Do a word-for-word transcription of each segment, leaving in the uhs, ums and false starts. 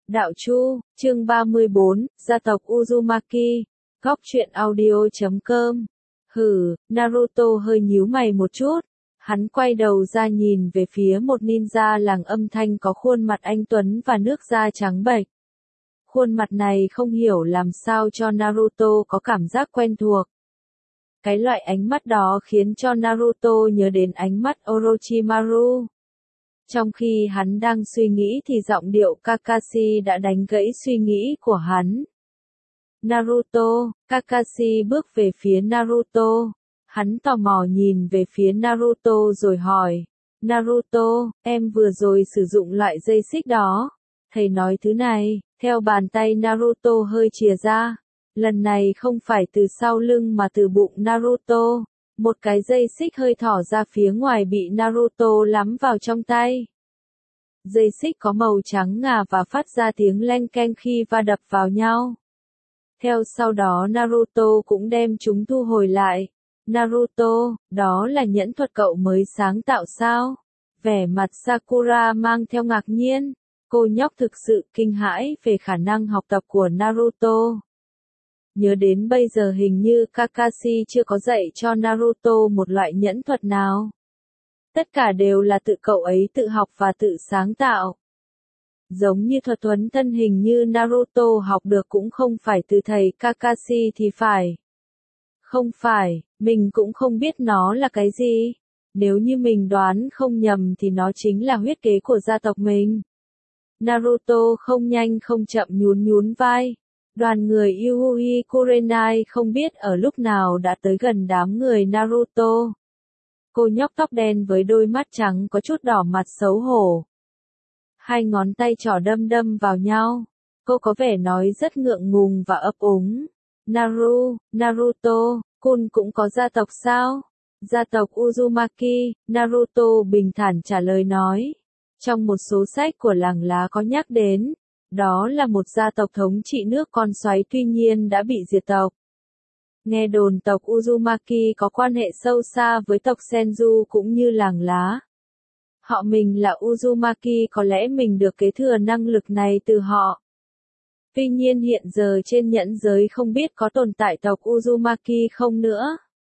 Đạo Chu, chương ba mươi bốn, gia tộc Uzumaki, góc truyện audio chấm com. Hừ, Naruto hơi nhíu mày một chút. Hắn quay đầu ra nhìn về phía một ninja làng âm thanh có khuôn mặt anh tuấn và nước da trắng bệch. Khuôn mặt này không hiểu làm sao cho Naruto có cảm giác quen thuộc. Cái loại ánh mắt đó khiến cho Naruto nhớ đến ánh mắt Orochimaru. Trong khi hắn đang suy nghĩ thì giọng điệu Kakashi đã đánh gãy suy nghĩ của hắn. Naruto, Kakashi bước về phía Naruto. Hắn tò mò nhìn về phía Naruto rồi hỏi. Naruto, em vừa rồi sử dụng loại dây xích đó. Thầy nói thứ này, theo bàn tay Naruto hơi chìa ra. Lần này không phải từ sau lưng mà từ bụng Naruto. Một cái dây xích hơi thỏ ra phía ngoài bị Naruto lắm vào trong tay. Dây xích có màu trắng ngà và phát ra tiếng leng keng khi va đập vào nhau. Theo sau đó Naruto cũng đem chúng thu hồi lại. Naruto, đó là nhẫn thuật cậu mới sáng tạo sao? Vẻ mặt Sakura mang theo ngạc nhiên. Cô nhóc thực sự kinh hãi về khả năng học tập của Naruto. Nhớ đến bây giờ hình như Kakashi chưa có dạy cho Naruto một loại nhẫn thuật nào. Tất cả đều là tự cậu ấy tự học và tự sáng tạo. Giống như thuật thuấn thân hình như Naruto học được cũng không phải từ thầy Kakashi thì phải. Không phải, mình cũng không biết nó là cái gì. Nếu như mình đoán không nhầm thì nó chính là huyết kế của gia tộc mình. Naruto không nhanh không chậm nhún nhún vai. Đoàn người Yui Kurenai không biết ở lúc nào đã tới gần đám người Naruto. Cô nhóc tóc đen với đôi mắt trắng có chút đỏ mặt xấu hổ. Hai ngón tay trỏ đâm đâm vào nhau. Cô có vẻ nói rất ngượng ngùng và ấp úng. Naru, Naruto, Kun cũng có gia tộc sao? Gia tộc Uzumaki, Naruto bình thản trả lời nói. Trong một số sách của làng lá có nhắc đến. Đó là một gia tộc thống trị nước con xoáy tuy nhiên đã bị diệt tộc. Nghe đồn tộc Uzumaki có quan hệ sâu xa với tộc Senju cũng như làng lá. Họ mình là Uzumaki có lẽ mình được kế thừa năng lực này từ họ. Tuy nhiên hiện giờ trên nhẫn giới không biết có tồn tại tộc Uzumaki không nữa.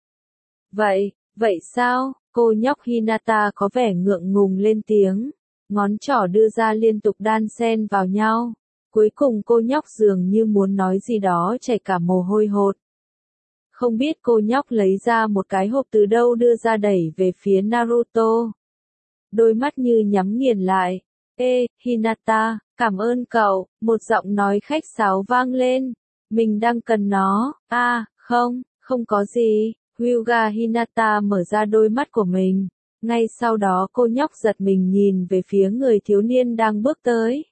Vậy, vậy sao? Cô nhóc Hinata có vẻ ngượng ngùng lên tiếng. Ngón trỏ đưa ra liên tục đan xen vào nhau. Cuối cùng cô nhóc dường như muốn nói gì đó chảy cả mồ hôi hột. Không biết cô nhóc lấy ra một cái hộp từ đâu đưa ra đẩy về phía Naruto. Đôi mắt như nhắm nghiền lại. Ê, Hinata, cảm ơn cậu, một giọng nói khách sáo vang lên. Mình đang cần nó. À, không, không có gì. Hyuga Hinata mở ra đôi mắt của mình. Ngay sau đó cô nhóc giật mình nhìn về phía người thiếu niên đang bước tới.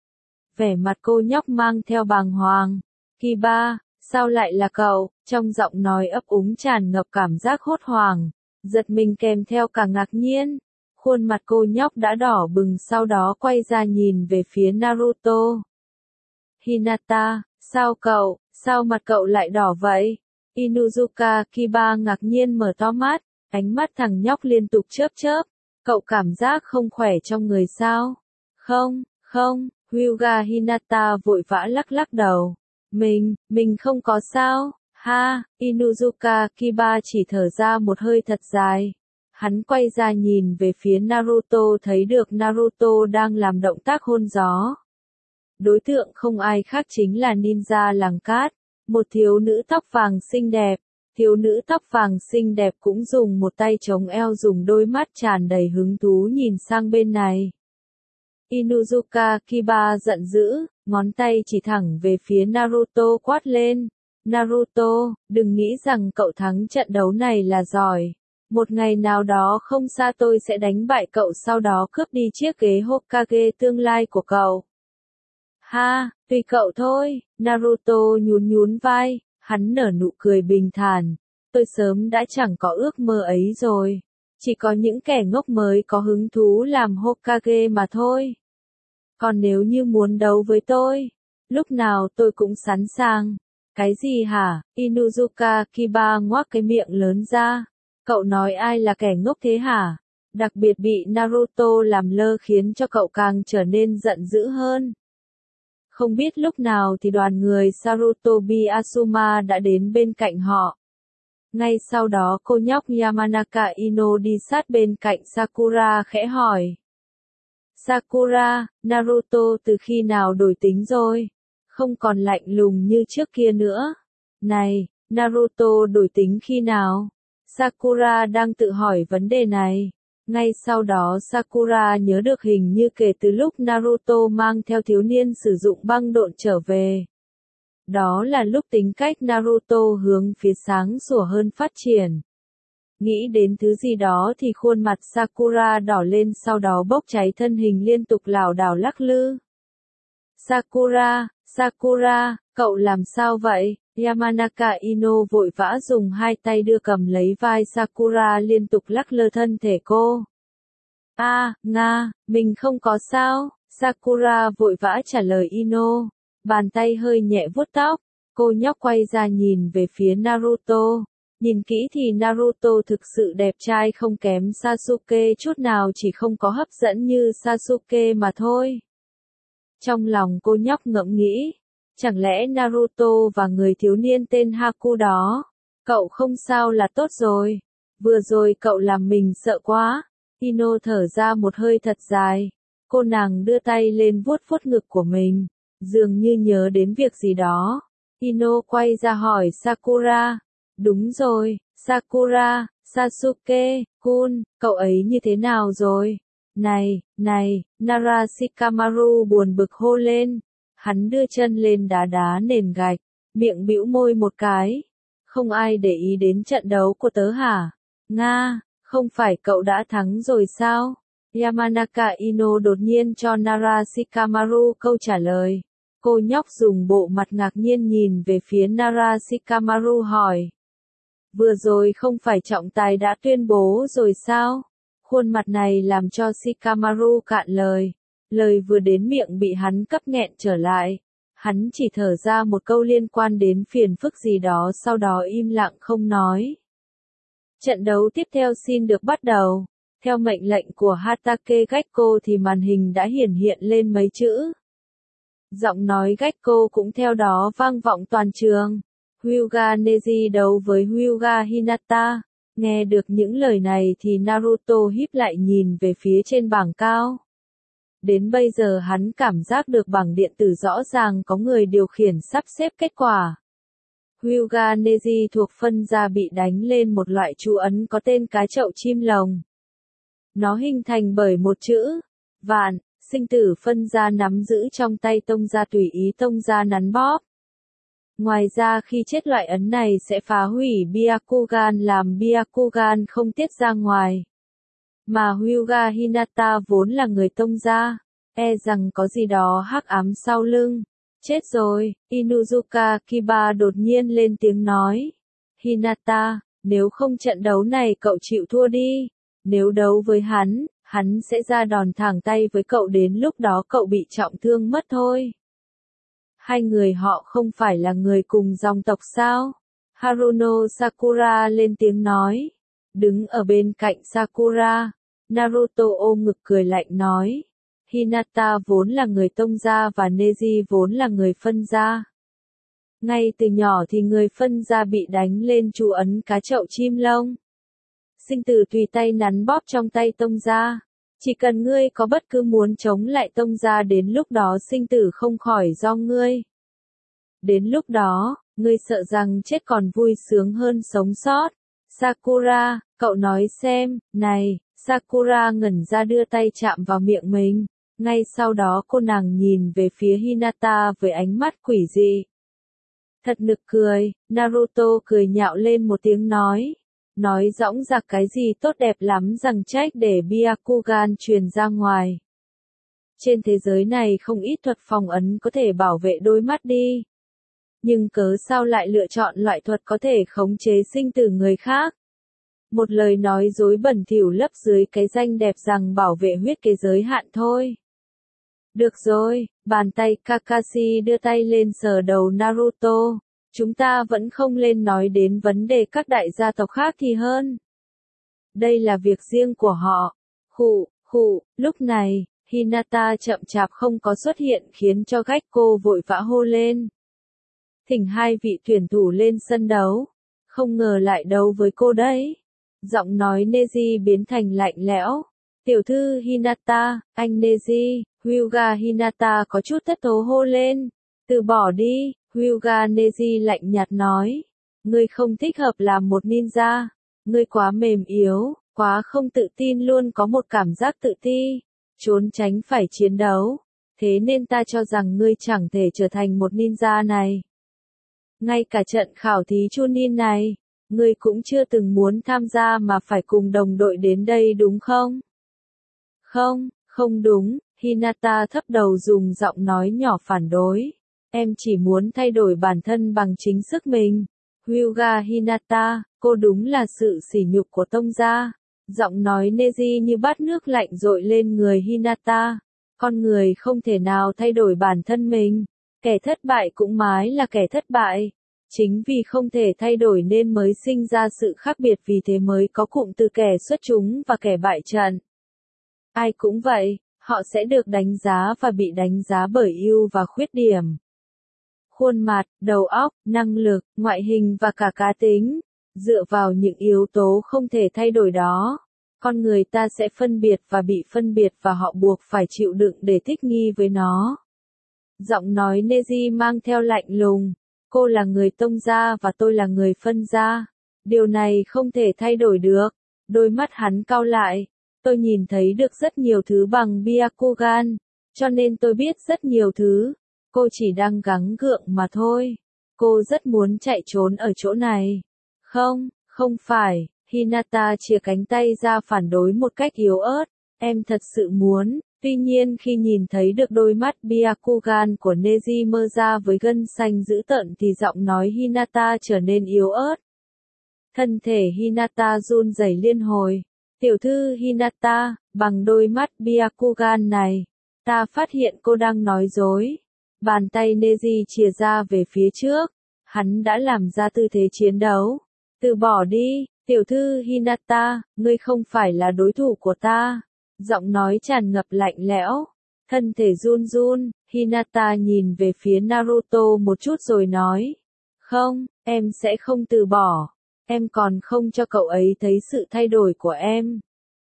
Vẻ mặt cô nhóc mang theo bàng hoàng. Kiba, sao lại là cậu? Trong giọng nói ấp úng tràn ngập cảm giác hốt hoảng, giật mình kèm theo cả ngạc nhiên. Khuôn mặt cô nhóc đã đỏ bừng sau đó quay ra nhìn về phía Naruto. Hinata, sao cậu, sao mặt cậu lại đỏ vậy? Inuzuka Kiba ngạc nhiên mở to mắt. Ánh mắt thằng nhóc liên tục chớp chớp. Cậu cảm giác không khỏe trong người sao? Không, không, Hyuga Hinata vội vã lắc lắc đầu. Mình, mình không có sao. Ha, Inuzuka Kiba chỉ thở ra một hơi thật dài. Hắn quay ra nhìn về phía Naruto thấy được Naruto đang làm động tác hôn gió. Đối tượng không ai khác chính là ninja làng cát, một thiếu nữ tóc vàng xinh đẹp. Thiếu nữ tóc vàng xinh đẹp cũng dùng một tay chống eo dùng đôi mắt tràn đầy hứng thú nhìn sang bên này. Inuzuka Kiba giận dữ, ngón tay chỉ thẳng về phía Naruto quát lên. Naruto, đừng nghĩ rằng cậu thắng trận đấu này là giỏi. Một ngày nào đó không xa tôi sẽ đánh bại cậu sau đó cướp đi chiếc ghế Hokage tương lai của cậu. Ha, tùy cậu thôi, Naruto nhún nhún vai. Hắn nở nụ cười bình thản. Tôi sớm đã chẳng có ước mơ ấy rồi. Chỉ có những kẻ ngốc mới có hứng thú làm Hokage mà thôi. Còn nếu như muốn đấu với tôi, lúc nào tôi cũng sẵn sàng. Cái gì hả? Inuzuka Kiba ngoác cái miệng lớn ra. Cậu nói ai là kẻ ngốc thế hả? Đặc biệt bị Naruto làm lơ khiến cho cậu càng trở nên giận dữ hơn. Không biết lúc nào thì đoàn người Sarutobi Asuma đã đến bên cạnh họ. Ngay sau đó cô nhóc Yamanaka Ino đi sát bên cạnh Sakura khẽ hỏi. Sakura, Naruto từ khi nào đổi tính rồi? Không còn lạnh lùng như trước kia nữa. Này, Naruto đổi tính khi nào? Sakura đang tự hỏi vấn đề này. Ngay sau đó Sakura nhớ được hình như kể từ lúc Naruto mang theo thiếu niên sử dụng băng độn trở về. Đó là lúc tính cách Naruto hướng phía sáng sủa hơn phát triển. Nghĩ đến thứ gì đó thì khuôn mặt Sakura đỏ lên, sau đó bốc cháy, thân hình liên tục lảo đảo lắc lư. Sakura, Sakura, cậu làm sao vậy? Yamanaka Ino vội vã dùng hai tay đưa cầm lấy vai Sakura, liên tục lắc lơ thân thể cô. A, à, Nga, mình không có sao. Sakura vội vã trả lời Ino. Bàn tay hơi nhẹ vuốt tóc. Cô nhóc quay ra nhìn về phía Naruto. Nhìn kỹ thì Naruto thực sự đẹp trai không kém Sasuke chút nào, chỉ không có hấp dẫn như Sasuke mà thôi. Trong lòng cô nhóc ngẫm nghĩ. Chẳng lẽ Naruto và người thiếu niên tên Haku đó? Cậu không sao là tốt rồi. Vừa rồi cậu làm mình sợ quá. Ino thở ra một hơi thật dài. Cô nàng đưa tay lên vuốt vuốt ngực của mình. Dường như nhớ đến việc gì đó. Ino quay ra hỏi Sakura. Đúng rồi, Sakura, Sasuke-kun, cậu ấy như thế nào rồi? Này, này, Nara Shikamaru buồn bực hô lên. Hắn đưa chân lên đá đá nền gạch, miệng bĩu môi một cái. Không ai để ý đến trận đấu của tớ hả? Nga, không phải cậu đã thắng rồi sao? Yamanaka Ino đột nhiên cho Nara Shikamaru câu trả lời. Cô nhóc dùng bộ mặt ngạc nhiên nhìn về phía Nara Shikamaru hỏi. Vừa rồi không phải trọng tài đã tuyên bố rồi sao? Khuôn mặt này làm cho Shikamaru cạn lời. Lời vừa đến miệng bị hắn cấp nghẹn trở lại. Hắn chỉ thở ra một câu liên quan đến phiền phức gì đó, sau đó im lặng không nói. Trận đấu tiếp theo xin được bắt đầu. Theo mệnh lệnh của Hatake Gekko thì màn hình đã hiển hiện lên mấy chữ. Giọng nói Gekko cũng theo đó vang vọng toàn trường. Hyuga Neji đấu với Hyuga Hinata. Nghe được những lời này thì Naruto híp lại nhìn về phía trên bảng cao. Đến bây giờ hắn cảm giác được bảng điện tử rõ ràng có người điều khiển sắp xếp kết quả. Hyuga Neji thuộc phân gia bị đánh lên một loại chú ấn có tên cái chậu chim lồng. Nó hình thành bởi một chữ vạn, sinh tử phân gia nắm giữ trong tay tông gia tùy ý tông gia nắn bóp. Ngoài ra khi chết loại ấn này sẽ phá hủy Byakugan, làm Byakugan không tiết ra ngoài. Mà Hyuga Hinata vốn là người tông gia, e rằng có gì đó hắc ám sau lưng. Chết rồi, Inuzuka Kiba đột nhiên lên tiếng nói. Hinata, nếu không trận đấu này cậu chịu thua đi. Nếu đấu với hắn, hắn sẽ ra đòn thẳng tay với cậu, đến lúc đó cậu bị trọng thương mất thôi. Hai người họ không phải là người cùng dòng tộc sao? Haruno Sakura lên tiếng nói. Đứng ở bên cạnh Sakura, Naruto ôm ngực cười lạnh nói. Hinata vốn là người tông gia và Neji vốn là người phân gia. Ngay từ nhỏ thì người phân gia bị đánh lên chú ấn cá chậu chim lông. Sinh tử tùy tay nắn bóp trong tay tông gia. Chỉ cần ngươi có bất cứ muốn chống lại tông gia, đến lúc đó sinh tử không khỏi do ngươi. Đến lúc đó, ngươi sợ rằng chết còn vui sướng hơn sống sót. Sakura, cậu nói xem, này, Sakura ngẩn ra đưa tay chạm vào miệng mình. Ngay sau đó cô nàng nhìn về phía Hinata với ánh mắt quỷ dị. Thật nực cười, Naruto cười nhạo lên một tiếng nói. Nói dõng dạc cái gì tốt đẹp lắm rằng trách để Byakugan truyền ra ngoài. Trên thế giới này không ít thuật phòng ấn có thể bảo vệ đôi mắt đi. Nhưng cớ sao lại lựa chọn loại thuật có thể khống chế sinh tử người khác? Một lời nói dối bẩn thỉu lấp dưới cái danh đẹp rằng bảo vệ huyết kế giới hạn thôi. Được rồi, bàn tay Kakashi đưa tay lên sờ đầu Naruto. Chúng ta vẫn không lên nói đến vấn đề các đại gia tộc khác thì hơn. Đây là việc riêng của họ. Khụ, khụ, lúc này, Hinata chậm chạp không có xuất hiện khiến cho Gecko vội vã hô lên. Thỉnh hai vị tuyển thủ lên sân đấu. Không ngờ lại đấu với cô đấy. Giọng nói Neji biến thành lạnh lẽo. Tiểu thư Hinata, anh Neji, Hyuga Hinata có chút thất thố hô lên. Từ bỏ đi, Hyuga Neji lạnh nhạt nói. Ngươi không thích hợp làm một ninja. Ngươi quá mềm yếu, quá không tự tin, luôn có một cảm giác tự ti. Trốn tránh phải chiến đấu. Thế nên ta cho rằng ngươi chẳng thể trở thành một ninja này. Ngay cả trận khảo thí Chunin này, ngươi cũng chưa từng muốn tham gia mà phải cùng đồng đội đến đây đúng không? Không, không đúng, Hinata thấp đầu dùng giọng nói nhỏ phản đối. Em chỉ muốn thay đổi bản thân bằng chính sức mình. Hyuga Hinata, cô đúng là sự sỉ nhục của tông gia. Giọng nói Neji như bát nước lạnh dội lên người Hinata. Con người không thể nào thay đổi bản thân mình. Kẻ thất bại cũng mãi là kẻ thất bại. Chính vì không thể thay đổi nên mới sinh ra sự khác biệt, vì thế mới có cụm từ kẻ xuất chúng và kẻ bại trận. Ai cũng vậy, họ sẽ được đánh giá và bị đánh giá bởi ưu và khuyết điểm. Khuôn mặt, đầu óc, năng lực, ngoại hình và cả cá tính. Dựa vào những yếu tố không thể thay đổi đó, con người ta sẽ phân biệt và bị phân biệt và họ buộc phải chịu đựng để thích nghi với nó. Giọng nói Neji mang theo lạnh lùng. Cô là người tông gia và tôi là người phân gia. Điều này không thể thay đổi được. Đôi mắt hắn cau lại. Tôi nhìn thấy được rất nhiều thứ bằng Byakugan, cho nên tôi biết rất nhiều thứ. Cô chỉ đang gắng gượng mà thôi. Cô rất muốn chạy trốn ở chỗ này. Không, không phải. Hinata chìa cánh tay ra phản đối một cách yếu ớt. Em thật sự muốn. Tuy nhiên khi nhìn thấy được đôi mắt Byakugan của Neji mơ ra với gân xanh dữ tợn thì giọng nói Hinata trở nên yếu ớt. Thân thể Hinata run rẩy liên hồi. Tiểu thư Hinata, bằng đôi mắt Byakugan này, ta phát hiện cô đang nói dối. Bàn tay Neji chìa ra về phía trước. Hắn đã làm ra tư thế chiến đấu. Từ bỏ đi, tiểu thư Hinata, ngươi không phải là đối thủ của ta. Giọng nói tràn ngập lạnh lẽo. Thân thể run run, Hinata nhìn về phía Naruto một chút rồi nói. Không, em sẽ không từ bỏ. Em còn không cho cậu ấy thấy sự thay đổi của em.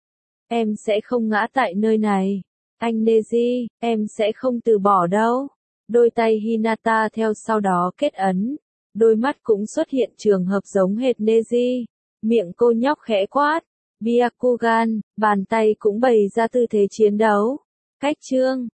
Em sẽ không ngã tại nơi này. Anh Neji, em sẽ không từ bỏ đâu. Đôi tay Hinata theo sau đó kết ấn. Đôi mắt cũng xuất hiện trường hợp giống hệt Neji. Miệng cô nhóc khẽ quát. Byakugan, bàn tay cũng bày ra tư thế chiến đấu. Cách chương